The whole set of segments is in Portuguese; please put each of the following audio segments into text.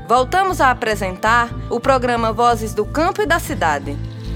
Voltamos a apresentar o programa Vozes do Campo e da Cidade.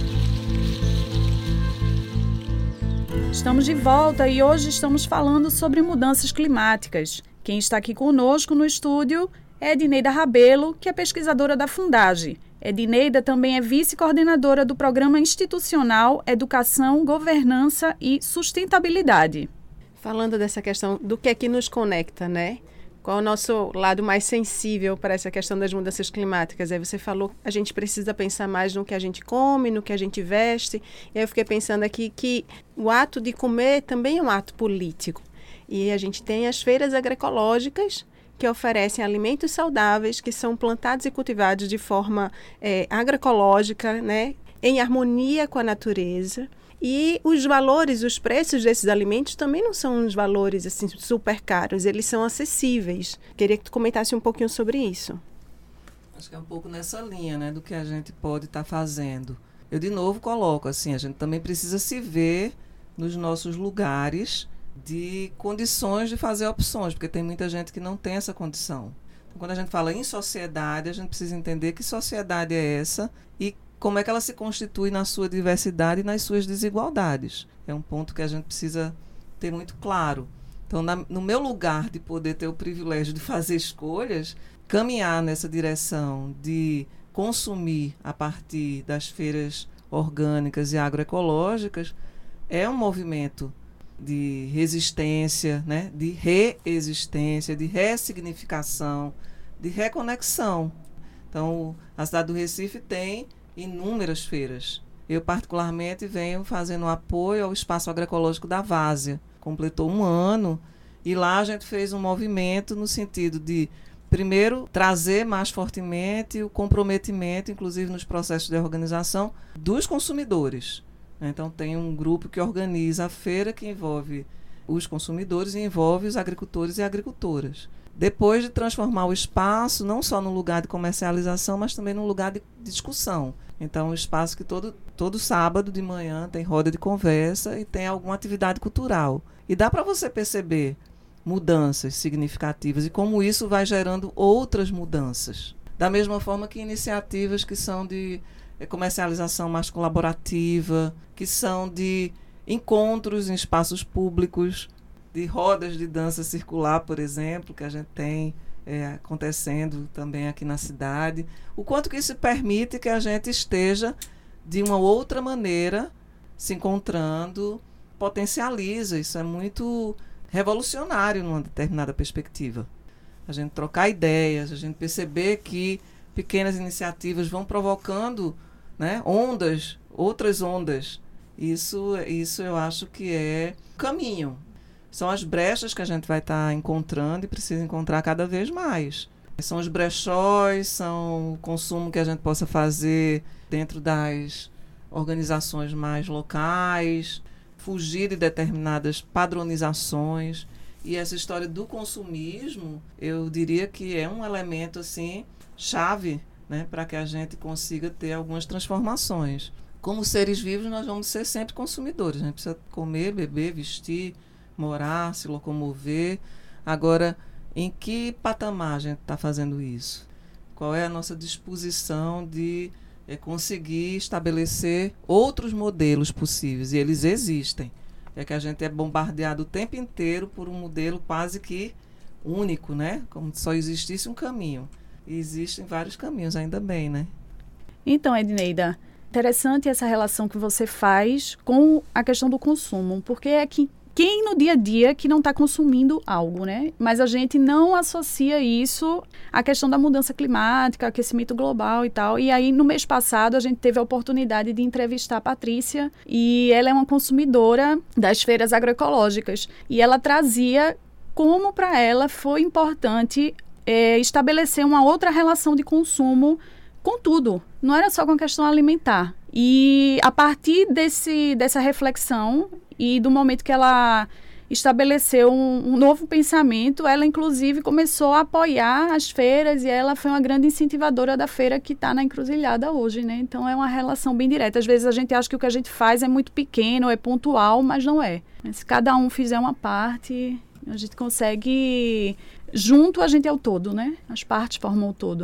Estamos de volta e hoje estamos falando sobre mudanças climáticas. Quem está aqui conosco no estúdio é Edneida Rabelo, que é pesquisadora da Fundage. Edneida também é vice-coordenadora do Programa Institucional Educação, Governança e Sustentabilidade. Falando dessa questão do que é que nos conecta, né? Qual é o nosso lado mais sensível para essa questão das mudanças climáticas? Aí você falou, a gente precisa pensar mais no que a gente come, no que a gente veste. E aí eu fiquei pensando aqui que o ato de comer também é um ato político. E a gente tem as feiras agroecológicas que oferecem alimentos saudáveis, que são plantados e cultivados de forma agroecológica, né? Em harmonia com a natureza. E os valores, os preços desses alimentos também não são uns valores assim, super caros, eles são acessíveis. Queria que tu comentasse um pouquinho sobre isso. Acho que é um pouco nessa linha, né, do que a gente pode estar fazendo. Eu, de novo, coloco assim, a gente também precisa se ver nos nossos lugares de condições de fazer opções, porque tem muita gente que não tem essa condição. Então, quando a gente fala em sociedade, a gente precisa entender que sociedade é essa e como é que ela se constitui na sua diversidade e nas suas desigualdades. É um ponto que a gente precisa ter muito claro. Então, no meu lugar de poder ter o privilégio de fazer escolhas, caminhar nessa direção de consumir a partir das feiras orgânicas e agroecológicas é um movimento de resistência, né? De reexistência, de ressignificação, de reconexão. Então, a cidade do Recife tem inúmeras feiras. Eu, particularmente, venho fazendo apoio ao Espaço Agroecológico da Várzea. Completou 1 ano e lá a gente fez um movimento no sentido de, primeiro, trazer mais fortemente o comprometimento, inclusive nos processos de organização, dos consumidores. Então, tem um grupo que organiza a feira que envolve os consumidores e envolve os agricultores e agricultoras. Depois de transformar o espaço, não só no lugar de comercialização, mas também num lugar de discussão. Então, um espaço que todo sábado de manhã tem roda de conversa e tem alguma atividade cultural. E dá para você perceber mudanças significativas e como isso vai gerando outras mudanças. Da mesma forma que iniciativas que são de comercialização mais colaborativa, que são de encontros em espaços públicos, de rodas de dança circular, por exemplo, que a gente tem acontecendo também aqui na cidade. O quanto que isso permite que a gente esteja, de uma outra maneira, se encontrando, potencializa. Isso é muito revolucionário numa determinada perspectiva. A gente trocar ideias, a gente perceber que pequenas iniciativas vão provocando, né, ondas, outras ondas. Isso eu acho que é o caminho. São as brechas que a gente vai estar encontrando e precisa encontrar cada vez mais. São os brechóis, são o consumo que a gente possa fazer dentro das organizações mais locais, fugir de determinadas padronizações. E essa história do consumismo, eu diria que é um elemento assim, chave, né, para que a gente consiga ter algumas transformações. Como seres vivos, nós vamos ser sempre consumidores. A gente precisa comer, beber, vestir, morar, se locomover. Agora, em que patamar a gente está fazendo isso? Qual é a nossa disposição de conseguir estabelecer outros modelos possíveis? E eles existem. É que a gente é bombardeado o tempo inteiro por um modelo quase que único, né? Como se só existisse um caminho. E existem vários caminhos, ainda bem, né? Então, Edneida, interessante essa relação que você faz com a questão do consumo, porque é que quem no dia a dia que não está consumindo algo, né? Mas a gente não associa isso à questão da mudança climática, aquecimento global e tal. E aí, no mês passado, a gente teve a oportunidade de entrevistar a Patrícia e ela é uma consumidora das feiras agroecológicas. E ela trazia como para ela foi importante estabelecer uma outra relação de consumo com tudo. Não era só com a questão alimentar. E a partir dessa reflexão e do momento que ela estabeleceu um novo pensamento, ela inclusive começou a apoiar as feiras e ela foi uma grande incentivadora da feira que está na Encruzilhada hoje, né? Então é uma relação bem direta. Às vezes a gente acha que o que a gente faz é muito pequeno, é pontual, mas não é. Se cada um fizer uma parte, a gente consegue... Junto a gente é o todo, né? As partes formam o todo.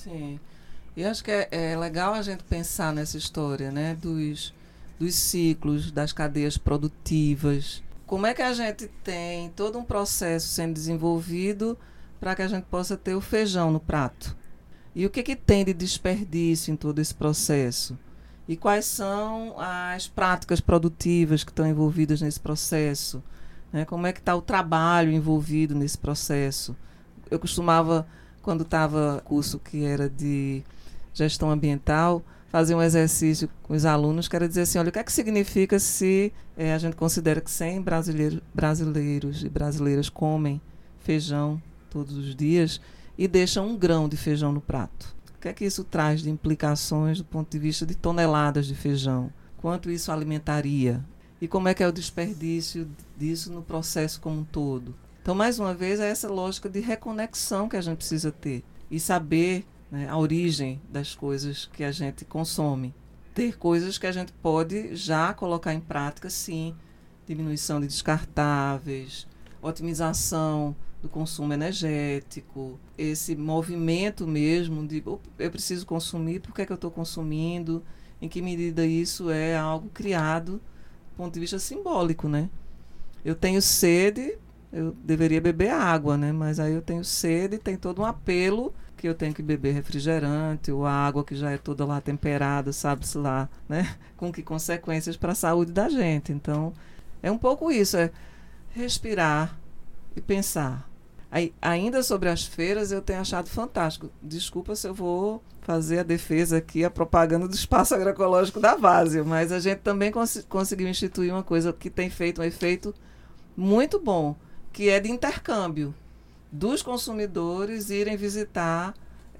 Sim. E acho que é legal a gente pensar nessa história, né? Dos ciclos, das cadeias produtivas. Como é que a gente tem todo um processo sendo desenvolvido para que a gente possa ter o feijão no prato? E o que tem de desperdício em todo esse processo? E quais são as práticas produtivas que estão envolvidas nesse processo? Né? Como é que está o trabalho envolvido nesse processo? Eu costumava, quando estava curso que era de gestão ambiental, fazer um exercício com os alunos que era dizer assim, olha, o que é que significa se a gente considera que 100 brasileiros e brasileiras comem feijão todos os dias e deixam 1 grão de feijão no prato? O que é que isso traz de implicações do ponto de vista de toneladas de feijão? Quanto isso alimentaria? E como é que é o desperdício disso no processo como um todo? Então, mais uma vez, é essa lógica de reconexão que a gente precisa ter e saber, né, a origem das coisas que a gente consome. Ter coisas que a gente pode já colocar em prática, sim. Diminuição de descartáveis, otimização do consumo energético, esse movimento mesmo de eu preciso consumir, por que é que eu estou consumindo, em que medida isso é algo criado do ponto de vista simbólico, né? Eu tenho sede, eu deveria beber água, né? Mas aí eu tenho sede, tem todo um apelo que eu tenho que beber refrigerante, ou a água que já é toda lá temperada, sabe-se lá, né? Com que consequências para a saúde da gente. Então, é um pouco isso, é respirar e pensar. Aí, ainda sobre as feiras, eu tenho achado fantástico. Desculpa se eu vou fazer a defesa aqui, a propaganda do Espaço Agroecológico da Várzea, mas a gente também conseguiu instituir uma coisa que tem feito um efeito muito bom, que é de intercâmbio dos consumidores irem visitar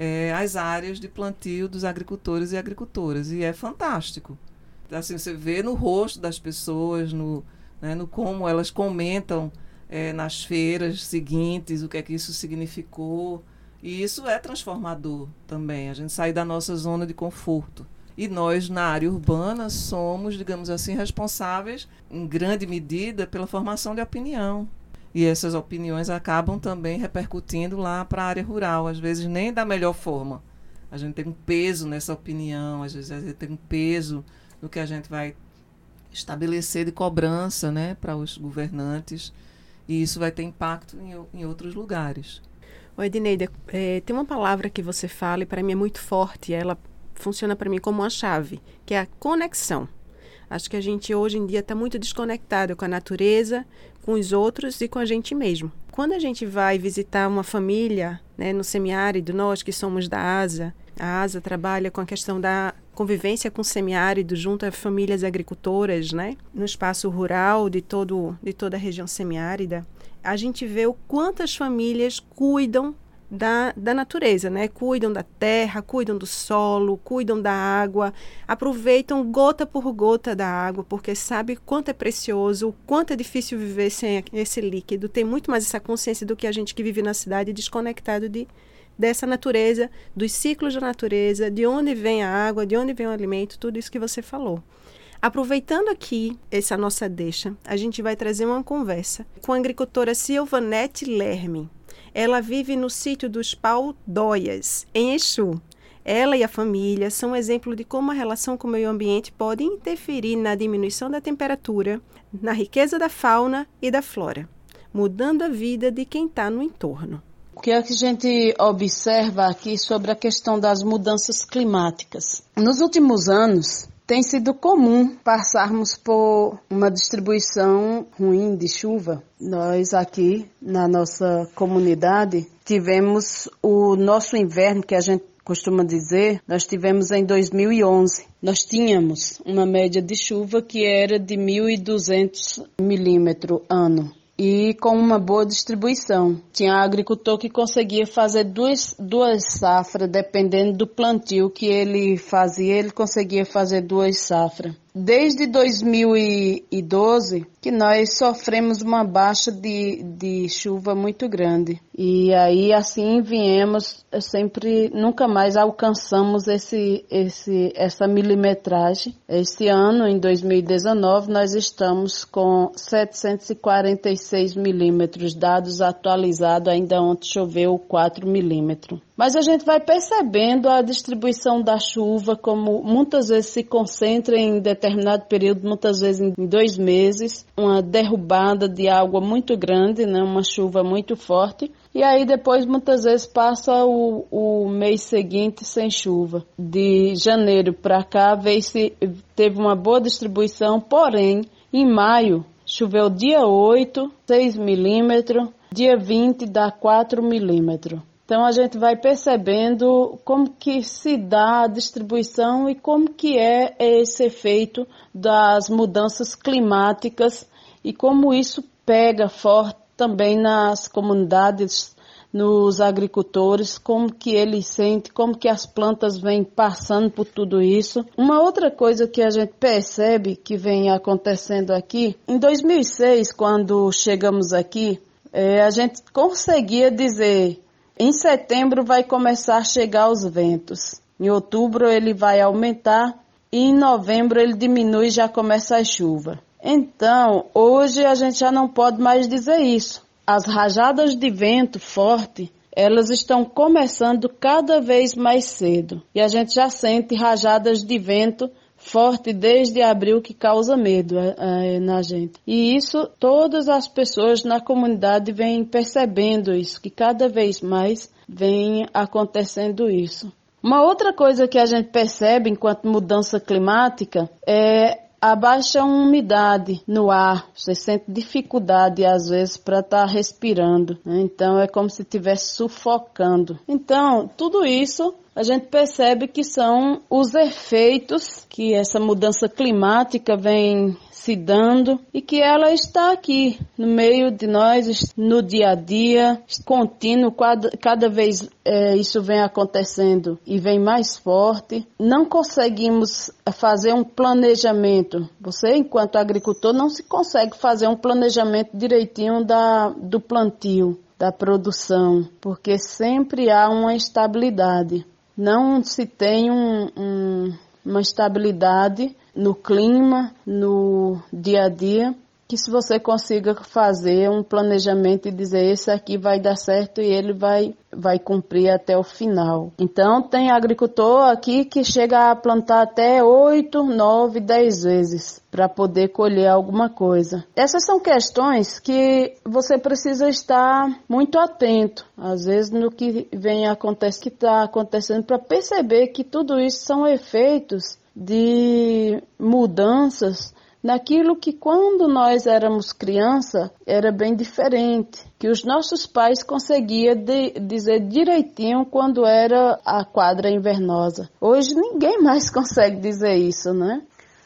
as áreas de plantio dos agricultores e agricultoras. E é fantástico. Assim, você vê no rosto das pessoas, no como elas comentam nas feiras seguintes, o que é que isso significou. E isso é transformador também, a gente sair da nossa zona de conforto. E nós, na área urbana, somos, digamos assim, responsáveis, em grande medida, pela formação de opinião. E essas opiniões acabam também repercutindo lá para a área rural, às vezes nem da melhor forma. A gente tem um peso nessa opinião, às vezes a gente tem um peso no que a gente vai estabelecer de cobrança, né, para os governantes. E isso vai ter impacto em outros lugares. Oi, Edneida, tem uma palavra que você fala e para mim é muito forte, ela funciona para mim como uma chave, que é a conexão. Acho que a gente hoje em dia está muito desconectado com a natureza, com os outros e com a gente mesmo. Quando a gente vai visitar uma família, né, no semiárido, nós que somos da ASA, a ASA trabalha com a questão da convivência com o semiárido junto a famílias agricultoras, né, no espaço rural de toda a região semiárida. A gente vê o quanto as famílias cuidam da natureza, né? Cuidam da terra, cuidam do solo, cuidam da água, aproveitam gota por gota da água, porque sabe quanto é precioso, o quanto é difícil viver sem esse líquido. Tem muito mais essa consciência do que a gente que vive na cidade desconectado dessa natureza, dos ciclos da natureza, de onde vem a água, de onde vem o alimento, tudo isso que você falou. Aproveitando aqui essa nossa deixa, a gente vai trazer uma conversa com a agricultora Silvanete Lerme. Ela vive no sítio dos Pau-Dóias, em Exu. Ela e a família são um exemplo de como a relação com o meio ambiente pode interferir na diminuição da temperatura, na riqueza da fauna e da flora, mudando a vida de quem está no entorno. O que é que a gente observa aqui sobre a questão das mudanças climáticas? Nos últimos anos, tem sido comum passarmos por uma distribuição ruim de chuva. Nós aqui, na nossa comunidade, tivemos o nosso inverno, que a gente costuma dizer, nós tivemos em 2011. Nós tínhamos uma média de chuva que era de 1.200 milímetros ano. E com uma boa distribuição. Tinha agricultor que conseguia fazer duas safras, dependendo do plantio que ele fazia, ele conseguia fazer 2 safras. Desde 2012 que nós sofremos uma baixa de chuva muito grande. E aí assim viemos, nunca mais alcançamos essa milimetragem. Este ano, em 2019, nós estamos com 746 milímetros, dados atualizados, ainda ontem choveu 4 milímetros. Mas a gente vai percebendo a distribuição da chuva, como muitas vezes se concentra em determinado período, muitas vezes em 2 meses, uma derrubada de água muito grande, né? Uma chuva muito forte. E aí depois muitas vezes passa o mês seguinte sem chuva. De janeiro para cá teve uma boa distribuição, porém em maio choveu dia 8, 6 milímetros, dia 20 dá 4 milímetros. Então, a gente vai percebendo como que se dá a distribuição e como que é esse efeito das mudanças climáticas e como isso pega forte também nas comunidades, nos agricultores, como que eles sentem, como que as plantas vêm passando por tudo isso. Uma outra coisa que a gente percebe que vem acontecendo aqui, em 2006, quando chegamos aqui, a gente conseguia dizer... Em setembro vai começar a chegar os ventos. Em outubro ele vai aumentar e em novembro ele diminui e já começa a chuva. Então, hoje a gente já não pode mais dizer isso. As rajadas de vento forte, elas estão começando cada vez mais cedo. E a gente já sente rajadas de vento forte desde abril que causa medo na gente. E isso, todas as pessoas na comunidade vêm percebendo isso, que cada vez mais vem acontecendo isso. Uma outra coisa que a gente percebe enquanto mudança climática é a baixa umidade no ar. Você sente dificuldade, às vezes, para estar respirando, né? Então, é como se estivesse sufocando. Então, tudo isso a gente percebe que são os efeitos que essa mudança climática vem se dando e que ela está aqui no meio de nós, no dia a dia, contínuo, cada vez isso vem acontecendo e vem mais forte. Não conseguimos fazer um planejamento. Você, enquanto agricultor, não se consegue fazer um planejamento direitinho do plantio, da produção, porque sempre há uma instabilidade. Não se tem uma estabilidade no clima, no dia a dia, que se você consiga fazer um planejamento e dizer esse aqui vai dar certo e ele vai cumprir até o final. Então tem agricultor aqui que chega a plantar até 8, 9, 10 vezes para poder colher alguma coisa. Essas são questões que você precisa estar muito atento, às vezes no que está acontecendo, para perceber que tudo isso são efeitos de mudanças naquilo que quando nós éramos criança era bem diferente, que os nossos pais conseguiam dizer direitinho quando era a quadra invernosa. Hoje ninguém mais consegue dizer isso, né?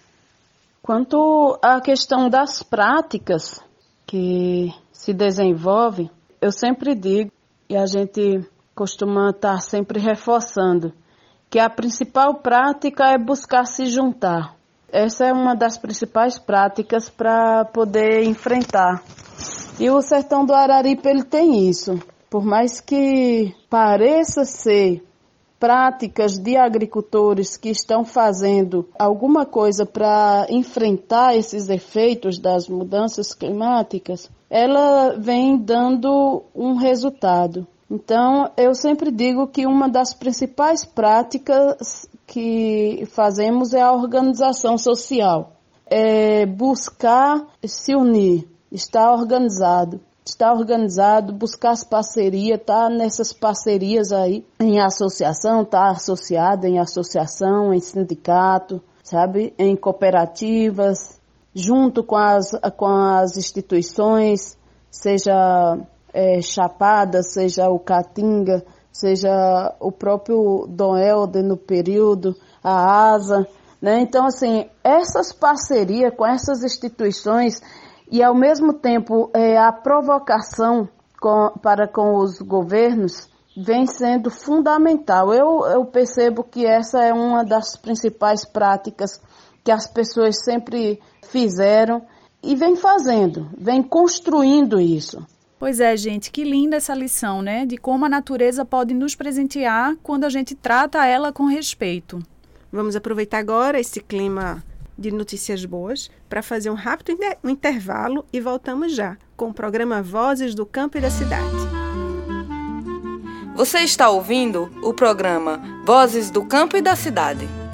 Quanto à questão das práticas que se desenvolvem, eu sempre digo, e a gente costuma estar sempre reforçando, que a principal prática é buscar se juntar. Essa é uma das principais práticas para poder enfrentar. E o sertão do Araripe, ele tem isso. Por mais que pareça ser práticas de agricultores que estão fazendo alguma coisa para enfrentar esses efeitos das mudanças climáticas, ela vem dando um resultado. Então, eu sempre digo que uma das principais práticas que fazemos é a organização social. É buscar se unir, estar organizado, buscar as parcerias, estar nessas parcerias aí, em associação, estar associado em associação, em sindicato, sabe, em cooperativas, junto com as instituições, seja Chapada, seja o Caatinga, seja o próprio Dom Helder no período, a ASA, né? Então, assim, essas parcerias com essas instituições e, ao mesmo tempo, a provocação para com os governos vem sendo fundamental. Eu percebo que essa é uma das principais práticas que as pessoas sempre fizeram e vem fazendo, vem construindo isso. Pois é, gente, que linda essa lição, né? De como a natureza pode nos presentear quando a gente trata ela com respeito. Vamos aproveitar agora esse clima de notícias boas para fazer um rápido intervalo e voltamos já com o programa Vozes do Campo e da Cidade. Você está ouvindo o programa Vozes do Campo e da Cidade.